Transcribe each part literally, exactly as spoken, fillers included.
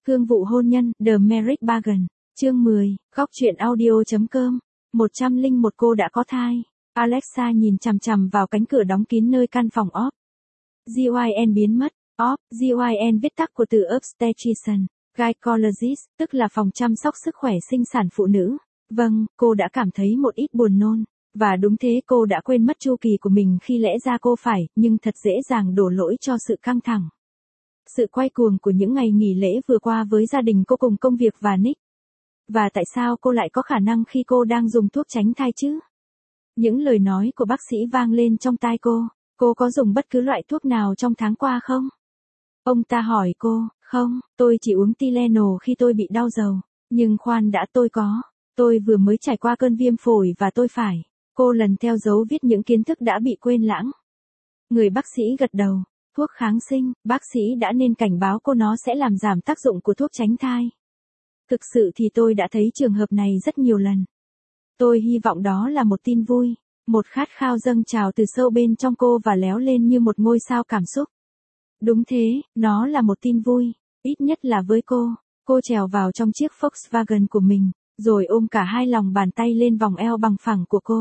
Cương vụ hôn nhân, The Marriage Bargain. Chương mười, góc truyện audio.com. một trăm lẻ một cô đã có thai. Alexa nhìn chằm chằm vào cánh cửa đóng kín nơi căn phòng o bê giê i en biến mất. o bê giê i en viết tắt của từ Obstetrician, Gynecologist, tức là phòng chăm sóc sức khỏe sinh sản phụ nữ. Vâng, cô đã cảm thấy một ít buồn nôn. Và đúng thế, cô đã quên mất chu kỳ của mình khi lẽ ra cô phải, nhưng thật dễ dàng đổ lỗi cho sự căng thẳng. Sự quay cuồng của những ngày nghỉ lễ vừa qua với gia đình cô cùng công việc và Nick. Và tại sao cô lại có khả năng khi cô đang dùng thuốc tránh thai chứ? Những lời nói của bác sĩ vang lên trong tai cô. Cô có dùng bất cứ loại thuốc nào trong tháng qua không? Ông ta hỏi cô, không, tôi chỉ uống Tylenol khi tôi bị đau đầu. Nhưng khoan đã, tôi có. Tôi vừa mới trải qua cơn viêm phổi và tôi phải. Cô lần theo dấu viết những kiến thức đã bị quên lãng. Người bác sĩ gật đầu. Thuốc kháng sinh, bác sĩ đã nên cảnh báo cô nó sẽ làm giảm tác dụng của thuốc tránh thai. Thực sự thì tôi đã thấy trường hợp này rất nhiều lần. Tôi hy vọng đó là một tin vui. Một khát khao dâng trào từ sâu bên trong cô và léo lên như một ngôi sao cảm xúc. Đúng thế, nó là một tin vui. Ít nhất là với cô. Cô trèo vào trong chiếc Volkswagen của mình, rồi ôm cả hai lòng bàn tay lên vòng eo bằng phẳng của cô.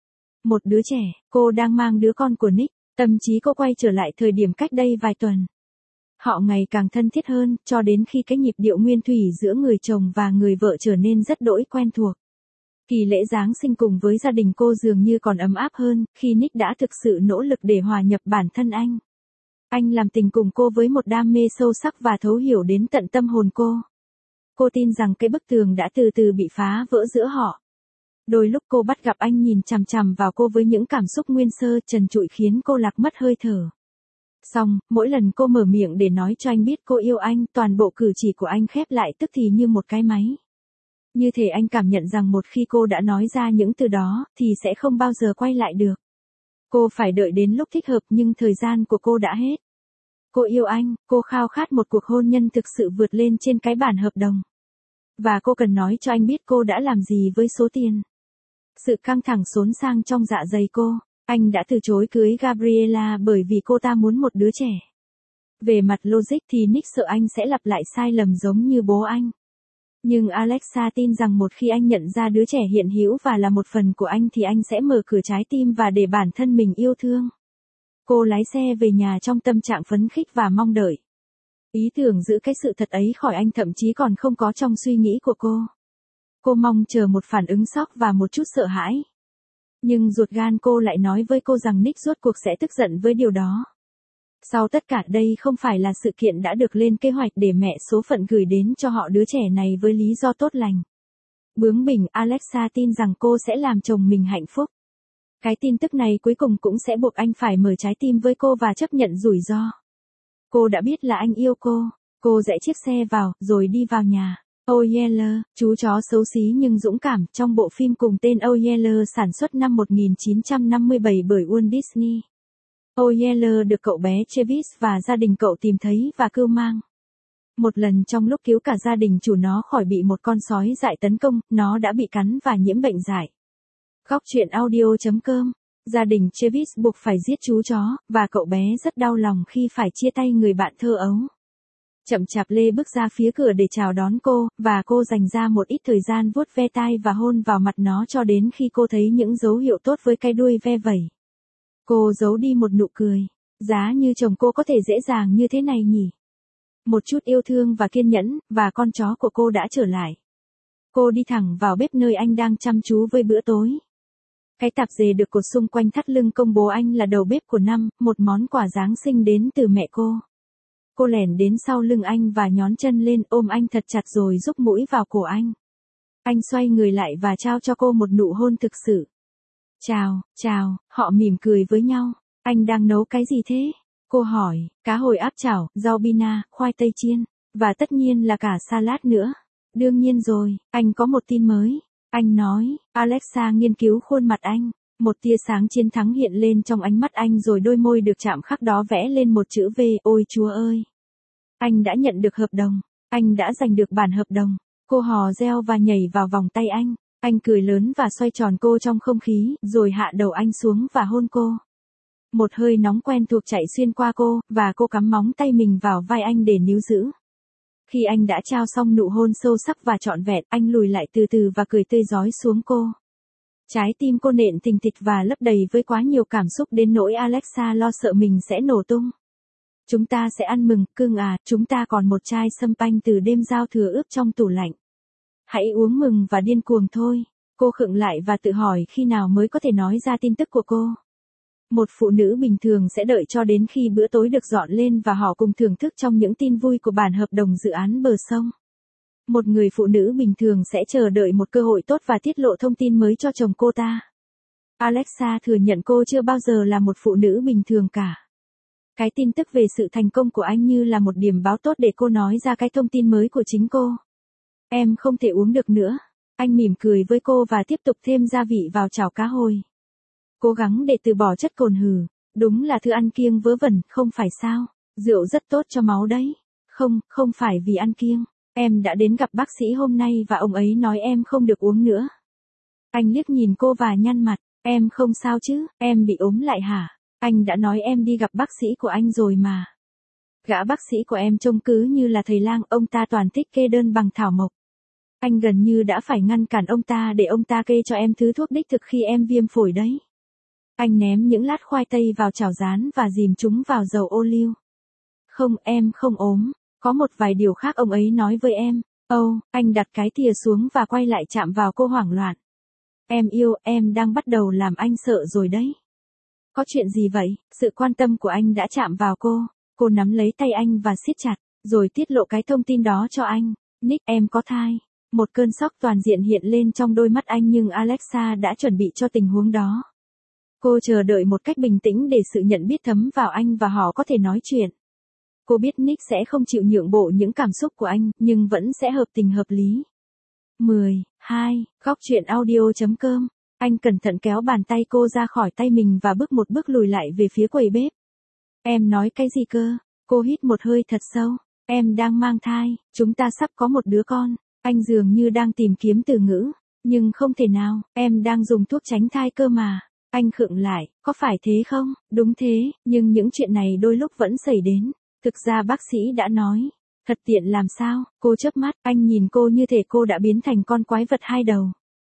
Một đứa trẻ, cô đang mang đứa con của Nick. Tâm trí cô quay trở lại thời điểm cách đây vài tuần. Họ ngày càng thân thiết hơn, cho đến khi cái nhịp điệu nguyên thủy giữa người chồng và người vợ trở nên rất đỗi quen thuộc. Kỳ lễ Giáng sinh cùng với gia đình cô dường như còn ấm áp hơn, khi Nick đã thực sự nỗ lực để hòa nhập bản thân anh. Anh làm tình cùng cô với một đam mê sâu sắc và thấu hiểu đến tận tâm hồn cô. Cô tin rằng cái bức tường đã từ từ bị phá vỡ giữa họ. Đôi lúc cô bắt gặp anh nhìn chằm chằm vào cô với những cảm xúc nguyên sơ trần trụi khiến cô lạc mất hơi thở. Xong, mỗi lần cô mở miệng để nói cho anh biết cô yêu anh, toàn bộ cử chỉ của anh khép lại tức thì như một cái máy. Như thể anh cảm nhận rằng một khi cô đã nói ra những từ đó, thì sẽ không bao giờ quay lại được. Cô phải đợi đến lúc thích hợp nhưng thời gian của cô đã hết. Cô yêu anh, cô khao khát một cuộc hôn nhân thực sự vượt lên trên cái bản hợp đồng. Và cô cần nói cho anh biết cô đã làm gì với số tiền. Sự căng thẳng xốn sang trong dạ dày cô. Anh đã từ chối cưới Gabriela bởi vì cô ta muốn một đứa trẻ. Về mặt logic thì Nick sợ anh sẽ lặp lại sai lầm giống như bố anh. Nhưng Alexa tin rằng một khi anh nhận ra đứa trẻ hiện hữu và là một phần của anh thì anh sẽ mở cửa trái tim và để bản thân mình yêu thương. Cô lái xe về nhà trong tâm trạng phấn khích và mong đợi. Ý tưởng giữ cái sự thật ấy khỏi anh thậm chí còn không có trong suy nghĩ của cô. Cô mong chờ một phản ứng sốc và một chút sợ hãi. Nhưng ruột gan cô lại nói với cô rằng Nick rốt cuộc sẽ tức giận với điều đó. Sau tất cả đây không phải là sự kiện đã được lên kế hoạch để mẹ số phận gửi đến cho họ đứa trẻ này với lý do tốt lành. Bướng bỉnh, Alexa tin rằng cô sẽ làm chồng mình hạnh phúc. Cái tin tức này cuối cùng cũng sẽ buộc anh phải mở trái tim với cô và chấp nhận rủi ro. Cô đã biết là anh yêu cô. Cô rẽ chiếc xe vào, rồi đi vào nhà. Oh Yeller, chú chó xấu xí nhưng dũng cảm, trong bộ phim cùng tên Oh Yeller sản xuất năm một nghìn chín trăm năm mươi bảy bởi Walt Disney. Oh Yeller được cậu bé Travis và gia đình cậu tìm thấy và cưu mang. Một lần trong lúc cứu cả gia đình chủ nó khỏi bị một con sói dại tấn công, nó đã bị cắn và nhiễm bệnh dại. Góc truyện audio.com. Gia đình Travis buộc phải giết chú chó, và cậu bé rất đau lòng khi phải chia tay người bạn thơ ấu. Chậm chạp Lê bước ra phía cửa để chào đón cô, và cô dành ra một ít thời gian vuốt ve tai và hôn vào mặt nó cho đến khi cô thấy những dấu hiệu tốt với cái đuôi ve vẩy. Cô giấu đi một nụ cười. Giá như chồng cô có thể dễ dàng như thế này nhỉ? Một chút yêu thương và kiên nhẫn, và con chó của cô đã trở lại. Cô đi thẳng vào bếp nơi anh đang chăm chú với bữa tối. Cái tạp dề được cột xung quanh thắt lưng công bố anh là đầu bếp của năm, một món quà Giáng sinh đến từ mẹ cô. Cô lẻn đến sau lưng anh và nhón chân lên ôm anh thật chặt rồi rúc mũi vào cổ anh. Anh xoay người lại và trao cho cô một nụ hôn thực sự. Chào, chào, họ mỉm cười với nhau. Anh đang nấu cái gì thế? Cô hỏi, cá hồi áp chảo, rau bina, khoai tây chiên, và tất nhiên là cả salad nữa. Đương nhiên rồi, anh có một tin mới. Anh nói, Alexa nghiên cứu khuôn mặt anh. Một tia sáng chiến thắng hiện lên trong ánh mắt anh rồi đôi môi được chạm khắc đó vẽ lên một chữ V. Ôi Chúa ơi! Anh đã nhận được hợp đồng. Anh đã giành được bản hợp đồng. Cô hò reo và nhảy vào vòng tay anh. Anh cười lớn và xoay tròn cô trong không khí, rồi hạ đầu anh xuống và hôn cô. Một hơi nóng quen thuộc chạy xuyên qua cô, và cô cắm móng tay mình vào vai anh để níu giữ. Khi anh đã trao xong nụ hôn sâu sắc và trọn vẹn, anh lùi lại từ từ và cười tươi rói xuống cô. Trái tim cô nện thình thịch và lấp đầy với quá nhiều cảm xúc đến nỗi Alexa lo sợ mình sẽ nổ tung. Chúng ta sẽ ăn mừng, cưng à, chúng ta còn một chai sâm panh từ đêm giao thừa ướp trong tủ lạnh. Hãy uống mừng và điên cuồng thôi. Cô khựng lại và tự hỏi khi nào mới có thể nói ra tin tức của cô. Một phụ nữ bình thường sẽ đợi cho đến khi bữa tối được dọn lên và họ cùng thưởng thức trong những tin vui của bản hợp đồng dự án bờ sông. Một người phụ nữ bình thường sẽ chờ đợi một cơ hội tốt và tiết lộ thông tin mới cho chồng cô ta. Alexa thừa nhận cô chưa bao giờ là một phụ nữ bình thường cả. Cái tin tức về sự thành công của anh như là một điểm báo tốt để cô nói ra cái thông tin mới của chính cô. Em không thể uống được nữa. Anh mỉm cười với cô và tiếp tục thêm gia vị vào chảo cá hồi. Cố gắng để từ bỏ chất cồn hừ. Đúng là thứ ăn kiêng vớ vẩn, không phải sao? Rượu rất tốt cho máu đấy. Không, không phải vì ăn kiêng. Em đã đến gặp bác sĩ hôm nay và ông ấy nói em không được uống nữa. Anh liếc nhìn cô và nhăn mặt. Em không sao chứ, em bị ốm lại hả? Anh đã nói em đi gặp bác sĩ của anh rồi mà. Gã bác sĩ của em trông cứ như là thầy lang, ông ta toàn thích kê đơn bằng thảo mộc. Anh gần như đã phải ngăn cản ông ta để ông ta kê cho em thứ thuốc đích thực khi em viêm phổi đấy. Anh ném những lát khoai tây vào chảo rán và dìm chúng vào dầu ô liu. Không, em không ốm. Có một vài điều khác ông ấy nói với em. Âu, oh, anh đặt cái thìa xuống và quay lại chạm vào cô hoảng loạn. Em yêu, em đang bắt đầu làm anh sợ rồi đấy. Có chuyện gì vậy? Sự quan tâm của anh đã chạm vào cô. Cô nắm lấy tay anh và siết chặt, rồi tiết lộ cái thông tin đó cho anh. Nick, em có thai. Một cơn sốc toàn diện hiện lên trong đôi mắt anh nhưng Alexa đã chuẩn bị cho tình huống đó. Cô chờ đợi một cách bình tĩnh để sự nhận biết thấm vào anh và họ có thể nói chuyện. Cô biết Nick sẽ không chịu nhượng bộ những cảm xúc của anh, nhưng vẫn sẽ hợp tình hợp lý. mười, hai, góc truyện audio chấm com. Anh cẩn thận kéo bàn tay cô ra khỏi tay mình và bước một bước lùi lại về phía quầy bếp. Em nói cái gì cơ? Cô hít một hơi thật sâu. Em đang mang thai, chúng ta sắp có một đứa con. Anh dường như đang tìm kiếm từ ngữ. Nhưng không thể nào, em đang dùng thuốc tránh thai cơ mà. Anh khựng lại, có phải thế không? Đúng thế, nhưng những chuyện này đôi lúc vẫn xảy đến. Thực ra bác sĩ đã nói. Thật tiện làm sao? Cô chớp mắt, anh nhìn cô như thể cô đã biến thành con quái vật hai đầu.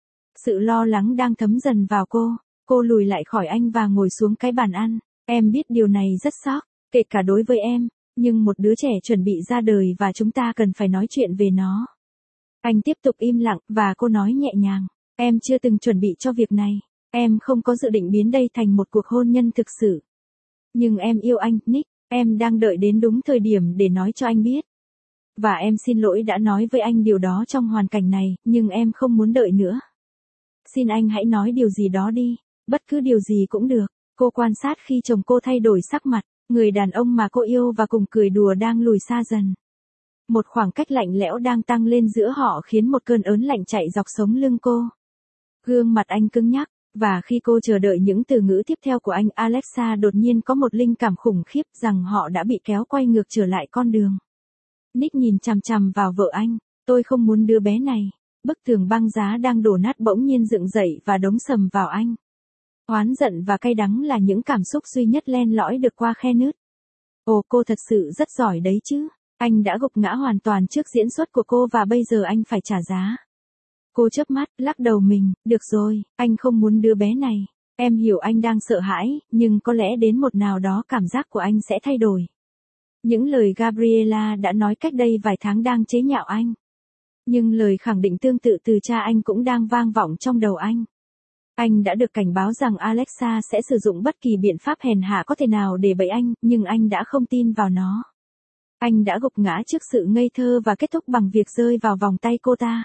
Sự lo lắng đang thấm dần vào cô. Cô lùi lại khỏi anh và ngồi xuống cái bàn ăn. Em biết điều này rất sốc, kể cả đối với em. Nhưng một đứa trẻ chuẩn bị ra đời và chúng ta cần phải nói chuyện về nó. Anh tiếp tục im lặng và cô nói nhẹ nhàng. Em chưa từng chuẩn bị cho việc này. Em không có dự định biến đây thành một cuộc hôn nhân thực sự. Nhưng em yêu anh, Nick. Em đang đợi đến đúng thời điểm để nói cho anh biết. Và em xin lỗi đã nói với anh điều đó trong hoàn cảnh này, nhưng em không muốn đợi nữa. Xin anh hãy nói điều gì đó đi, bất cứ điều gì cũng được. Cô quan sát khi chồng cô thay đổi sắc mặt, người đàn ông mà cô yêu và cùng cười đùa đang lùi xa dần. Một khoảng cách lạnh lẽo đang tăng lên giữa họ khiến một cơn ớn lạnh chạy dọc sống lưng cô. Gương mặt anh cứng nhắc, và khi cô chờ đợi những từ ngữ tiếp theo của anh, Alexa đột nhiên có một linh cảm khủng khiếp rằng họ đã bị kéo quay ngược trở lại con đường. Nick nhìn chằm chằm vào vợ anh, tôi không muốn đứa bé này. Bức tường băng giá đang đổ nát bỗng nhiên dựng dậy và đống sầm vào anh. Oán giận và cay đắng là những cảm xúc duy nhất len lỏi được qua khe nứt. Ồ, cô thật sự rất giỏi đấy chứ. Anh đã gục ngã hoàn toàn trước diễn xuất của cô và bây giờ anh phải trả giá. Cô chớp mắt, lắc đầu mình, được rồi, anh không muốn đứa bé này. Em hiểu anh đang sợ hãi, nhưng có lẽ đến một nào đó cảm giác của anh sẽ thay đổi. Những lời Gabriela đã nói cách đây vài tháng đang chế nhạo anh. Nhưng lời khẳng định tương tự từ cha anh cũng đang vang vọng trong đầu anh. Anh đã được cảnh báo rằng Alexa sẽ sử dụng bất kỳ biện pháp hèn hạ có thể nào để bẫy anh, nhưng anh đã không tin vào nó. Anh đã gục ngã trước sự ngây thơ và kết thúc bằng việc rơi vào vòng tay cô ta.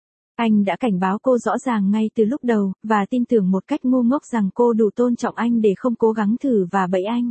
Anh đã cảnh báo cô rõ ràng ngay từ lúc đầu, và tin tưởng một cách ngu ngốc rằng cô đủ tôn trọng anh để không cố gắng thử và bẫy anh.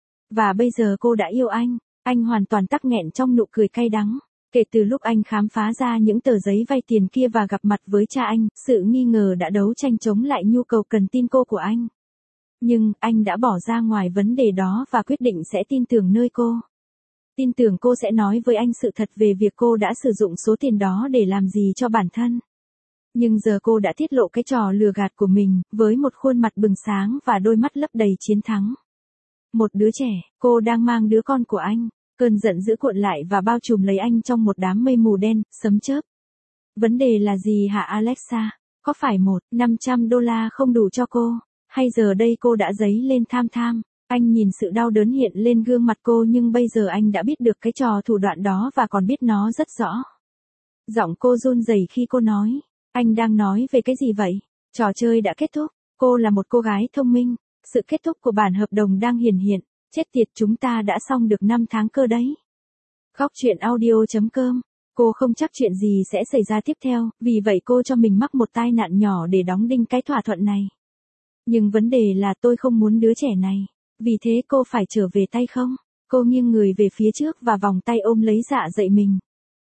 Và bây giờ cô đã yêu anh, anh hoàn toàn tắc nghẹn trong nụ cười cay đắng. Kể từ lúc anh khám phá ra những tờ giấy vay tiền kia và gặp mặt với cha anh, sự nghi ngờ đã đấu tranh chống lại nhu cầu cần tin cô của anh. Nhưng, anh đã bỏ ra ngoài vấn đề đó và quyết định sẽ tin tưởng nơi cô. Tin tưởng cô sẽ nói với anh sự thật về việc cô đã sử dụng số tiền đó để làm gì cho bản thân. Nhưng giờ cô đã tiết lộ cái trò lừa gạt của mình, với một khuôn mặt bừng sáng và đôi mắt lấp đầy chiến thắng. Một đứa trẻ, cô đang mang đứa con của anh. Cơn giận dữ cuộn lại và bao trùm lấy anh trong một đám mây mù đen, sấm chớp. Vấn đề là gì hả Alexa? Có phải một, năm trăm đô la không đủ cho cô? Hay giờ đây cô đã dấy lên tham tham? Anh nhìn sự đau đớn hiện lên gương mặt cô nhưng bây giờ anh đã biết được cái trò thủ đoạn đó và còn biết nó rất rõ. Giọng cô run rẩy khi cô nói. Anh đang nói về cái gì vậy? Trò chơi đã kết thúc. Cô là một cô gái thông minh. Sự kết thúc của bản hợp đồng đang hiển hiện. Chết tiệt, chúng ta đã xong được năm tháng cơ đấy. Góc truyện audio chấm com. Cô không chắc chuyện gì sẽ xảy ra tiếp theo, vì vậy cô cho mình mắc một tai nạn nhỏ để đóng đinh cái thỏa thuận này. Nhưng vấn đề là tôi không muốn đứa trẻ này. Vì thế cô phải trở về tay không? Cô nghiêng người về phía trước và vòng tay ôm lấy dạ dậy mình.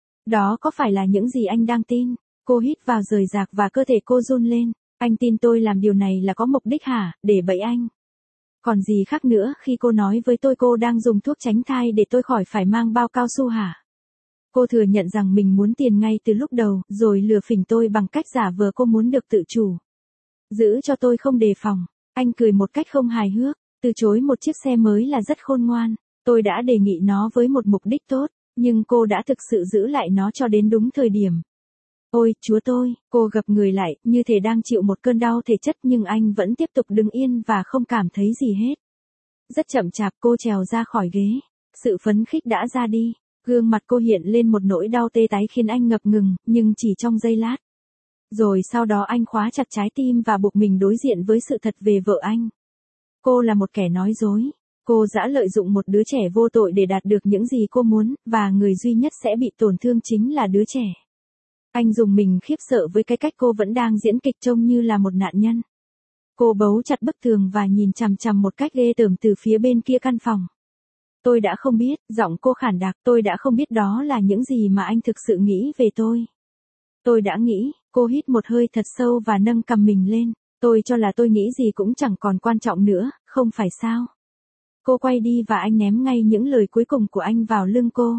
Đó có phải là những gì anh đang tin? Cô hít vào rời rạc và cơ thể cô run lên. Anh tin tôi làm điều này là có mục đích hả, để bẫy anh? Còn gì khác nữa khi cô nói với tôi cô đang dùng thuốc tránh thai để tôi khỏi phải mang bao cao su hả? Cô thừa nhận rằng mình muốn tiền ngay từ lúc đầu, rồi lừa phỉnh tôi bằng cách giả vờ cô muốn được tự chủ. Giữ cho tôi không đề phòng. Anh cười một cách không hài hước. Từ chối một chiếc xe mới là rất khôn ngoan. Tôi đã đề nghị nó với một mục đích tốt, nhưng cô đã thực sự giữ lại nó cho đến đúng thời điểm. Ôi, chúa tôi, cô gập người lại, như thể đang chịu một cơn đau thể chất nhưng anh vẫn tiếp tục đứng yên và không cảm thấy gì hết. Rất chậm chạp cô trèo ra khỏi ghế. Sự phấn khích đã ra đi. Gương mặt cô hiện lên một nỗi đau tê tái khiến anh ngập ngừng, nhưng chỉ trong giây lát. Rồi sau đó anh khóa chặt trái tim và buộc mình đối diện với sự thật về vợ anh. Cô là một kẻ nói dối. Cô đã lợi dụng một đứa trẻ vô tội để đạt được những gì cô muốn, và người duy nhất sẽ bị tổn thương chính là đứa trẻ. Anh dùng mình khiếp sợ với cái cách cô vẫn đang diễn kịch trông như là một nạn nhân. Cô bấu chặt bức tường và nhìn chằm chằm một cách ghê tởm từ phía bên kia căn phòng. Tôi đã không biết, giọng cô khản đặc, tôi đã không biết đó là những gì mà anh thực sự nghĩ về tôi. Tôi đã nghĩ, cô hít một hơi thật sâu và nâng cằm mình lên. Tôi cho là tôi nghĩ gì cũng chẳng còn quan trọng nữa, không phải sao? Cô quay đi và anh ném ngay những lời cuối cùng của anh vào lưng cô.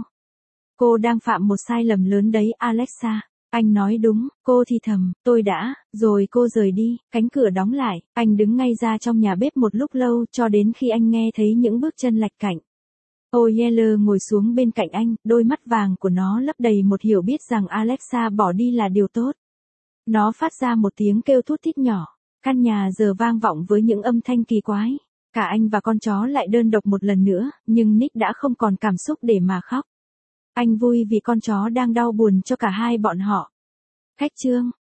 Cô đang phạm một sai lầm lớn đấy Alexa. Anh nói đúng, cô thì thầm, tôi đã, rồi cô rời đi, cánh cửa đóng lại, anh đứng ngay ra trong nhà bếp một lúc lâu cho đến khi anh nghe thấy những bước chân lạch cạnh. O'Yeller ngồi xuống bên cạnh anh, đôi mắt vàng của nó lấp đầy một hiểu biết rằng Alexa bỏ đi là điều tốt. Nó phát ra một tiếng kêu thút thít nhỏ. Căn nhà giờ vang vọng với những âm thanh kỳ quái. Cả anh và con chó lại đơn độc một lần nữa, nhưng Nick đã không còn cảm xúc để mà khóc. Anh vui vì con chó đang đau buồn cho cả hai bọn họ. Khách chương